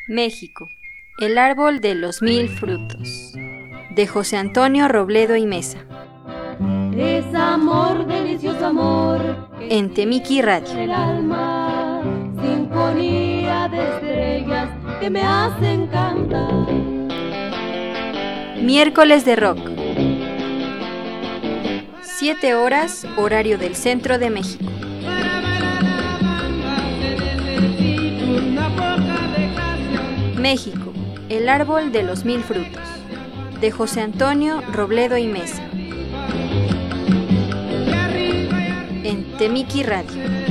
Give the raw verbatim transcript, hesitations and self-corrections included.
México, el árbol de los mil frutos, de José Antonio Robledo y Mesa. Es amor, delicioso amor, en Temiki Radio. el alma, sinfonía de estrellas que me hacen cantar. Miércoles de rock. Siete horas, horario del centro de México. México, el árbol de los mil frutos, de José Antonio Robledo y Mesa. En Temiki Radio.